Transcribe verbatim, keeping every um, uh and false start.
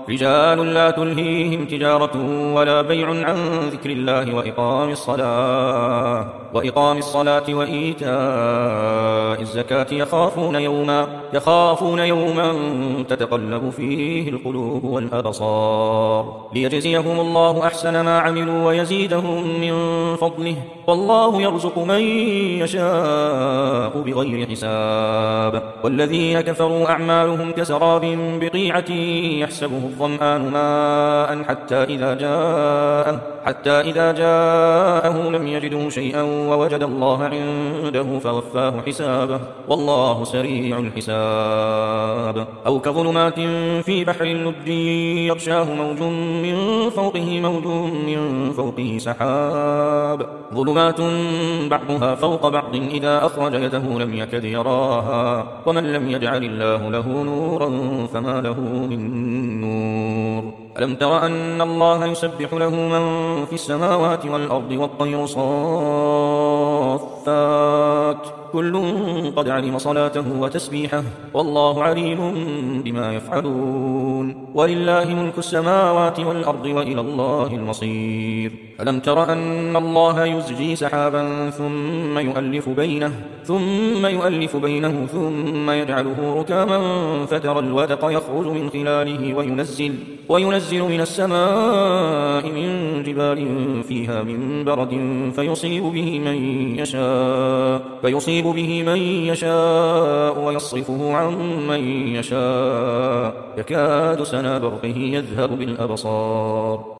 رجال لا تلهيهم تجارة ولا بيع عن ذكر الله وإقام الصلاة وإقام الصلاة وإيتاء الزكاة يخافون يوما يخافون يوما تتقلب فيه القلوب والأبصار ليجزيهم الله أحسن ما عملوا ويزيدهم من فضله والله يرزق من يشاء بغير حساب. والذين كفروا أعمالهم كسراب بقيعة يحسبه الظمآن ماء حتى إذا جاءه حتى إذا جاءه لم يجده شيئا ووجد الله عنده فوفاه حسابه والله سريع الحساب. أو كظلمات في بحر اللج يغشاه موج من فوقه موج من فوقه سحاب ظلمات بعضها فوق بعض إذا أخرج يده لم يكد يراها ومن لم يجعل الله له نورا فما له من نور. ألم تر أن الله يسبح له من في السماوات والأرض والطير صافات كل قد علم صلاته وتسبيحه والله عليم بما يفعلون ولله ملك السماوات والأرض وإلى الله المصير. ألم تر أن الله يزجي سحابا ثم يؤلف بينه ثم يؤلف بينه ثم يجعله ركاما فترى الودق يخرج من خلاله وينزل وينزل من السماء من جبال فيها من برد فيصيب به من يشاء فيصيب به من يشاء ويصرفه عن من يشاء يكاد سنا برقه يذهب بالأبصار